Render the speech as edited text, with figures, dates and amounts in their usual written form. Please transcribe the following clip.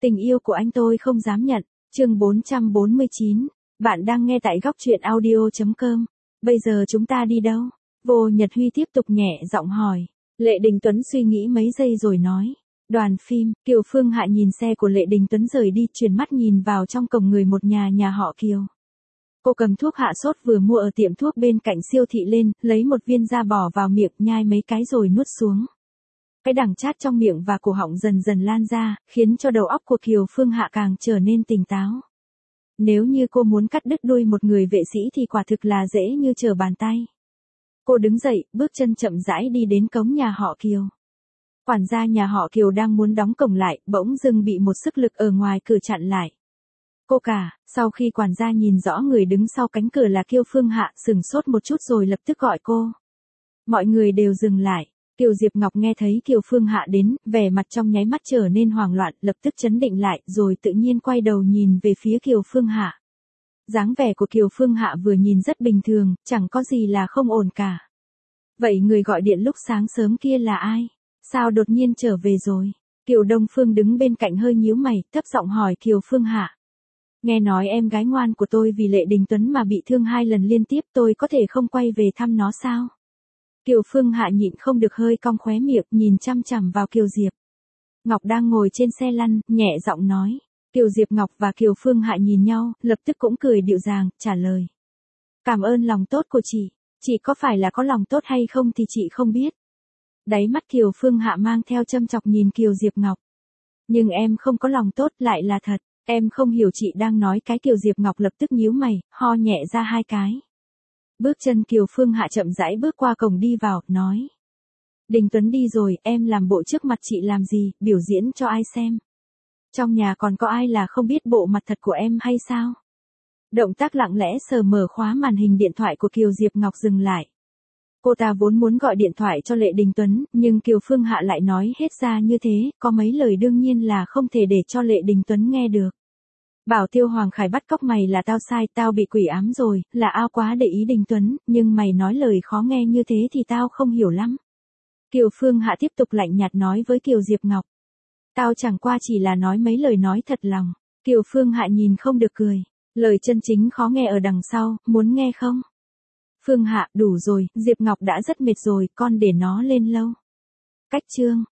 Tình yêu của anh tôi không dám nhận. Chương 449. Bạn đang nghe tại góc truyện audio.com. Bây giờ chúng ta đi đâu? Vô Nhật Huy tiếp tục nhẹ giọng hỏi. Lệ Đình Tuấn suy nghĩ mấy giây rồi nói. Đoàn phim. Kiều Phương Hạ nhìn xe của Lệ Đình Tuấn rời đi, chuyển mắt nhìn vào trong cổng người một nhà họ Kiều. Cô cầm thuốc hạ sốt vừa mua ở tiệm thuốc bên cạnh siêu thị lên, lấy một viên ra bỏ vào miệng, nhai mấy cái rồi nuốt xuống. Cái đắng chát trong miệng và cổ họng dần dần lan ra, khiến cho đầu óc của Kiều Phương Hạ càng trở nên tỉnh táo. Nếu như cô muốn cắt đứt đuôi một người vệ sĩ thì quả thực là dễ như trở bàn tay. Cô đứng dậy, bước chân chậm rãi đi đến cổng nhà họ Kiều. Quản gia nhà họ Kiều đang muốn đóng cổng lại, bỗng dưng bị một sức lực ở ngoài cửa chặn lại. Cô cả, sau khi quản gia nhìn rõ người đứng sau cánh cửa là Kiều Phương Hạ, sửng sốt một chút rồi lập tức gọi cô. Mọi người đều dừng lại. Kiều Diệp Ngọc nghe thấy Kiều Phương Hạ đến, vẻ mặt trong nháy mắt trở nên hoảng loạn, lập tức trấn định lại, rồi tự nhiên quay đầu nhìn về phía Kiều Phương Hạ. Dáng vẻ của Kiều Phương Hạ vừa nhìn rất bình thường, chẳng có gì là không ổn cả. Vậy người gọi điện lúc sáng sớm kia là ai? Sao đột nhiên trở về rồi? Kiều Đông Phương đứng bên cạnh hơi nhíu mày, thấp giọng hỏi Kiều Phương Hạ. Nghe nói em gái ngoan của tôi vì Lệ Đình Tuấn mà bị thương 2 lần liên tiếp, tôi có thể không quay về thăm nó sao? Kiều Phương Hạ nhịn không được hơi cong khóe miệng, nhìn chăm chằm vào Kiều Diệp Ngọc đang ngồi trên xe lăn, nhẹ giọng nói. Kiều Diệp Ngọc và Kiều Phương Hạ nhìn nhau, lập tức cũng cười dịu dàng, trả lời. Cảm ơn lòng tốt của chị có phải là có lòng tốt hay không thì chị không biết. Đáy mắt Kiều Phương Hạ mang theo châm chọc nhìn Kiều Diệp Ngọc. Nhưng em không có lòng tốt lại là thật, em không hiểu chị đang nói cái. Kiều Diệp Ngọc lập tức nhíu mày, ho nhẹ ra 2 cái. Bước chân Kiều Phương Hạ chậm rãi bước qua cổng đi vào, nói. Đình Tuấn đi rồi, em làm bộ trước mặt chị làm gì, biểu diễn cho ai xem? Trong nhà còn có ai là không biết bộ mặt thật của em hay sao? Động tác lặng lẽ sờ mở khóa màn hình điện thoại của Kiều Diệp Ngọc dừng lại. Cô ta vốn muốn gọi điện thoại cho Lệ Đình Tuấn, nhưng Kiều Phương Hạ lại nói hết ra như thế, có mấy lời đương nhiên là không thể để cho Lệ Đình Tuấn nghe được. Bảo Tiêu Hoàng Khải bắt cóc mày là tao sai, tao bị quỷ ám rồi, là ao quá để ý Đình Tuấn, nhưng mày nói lời khó nghe như thế thì tao không hiểu lắm. Kiều Phương Hạ tiếp tục lạnh nhạt nói với Kiều Diệp Ngọc. Tao chẳng qua chỉ là nói mấy lời nói thật lòng. Kiều Phương Hạ nhìn không được cười. Lời chân chính khó nghe ở đằng sau, muốn nghe không? Phương Hạ, đủ rồi, Diệp Ngọc đã rất mệt rồi, con để nó lên lâu. Cách chương.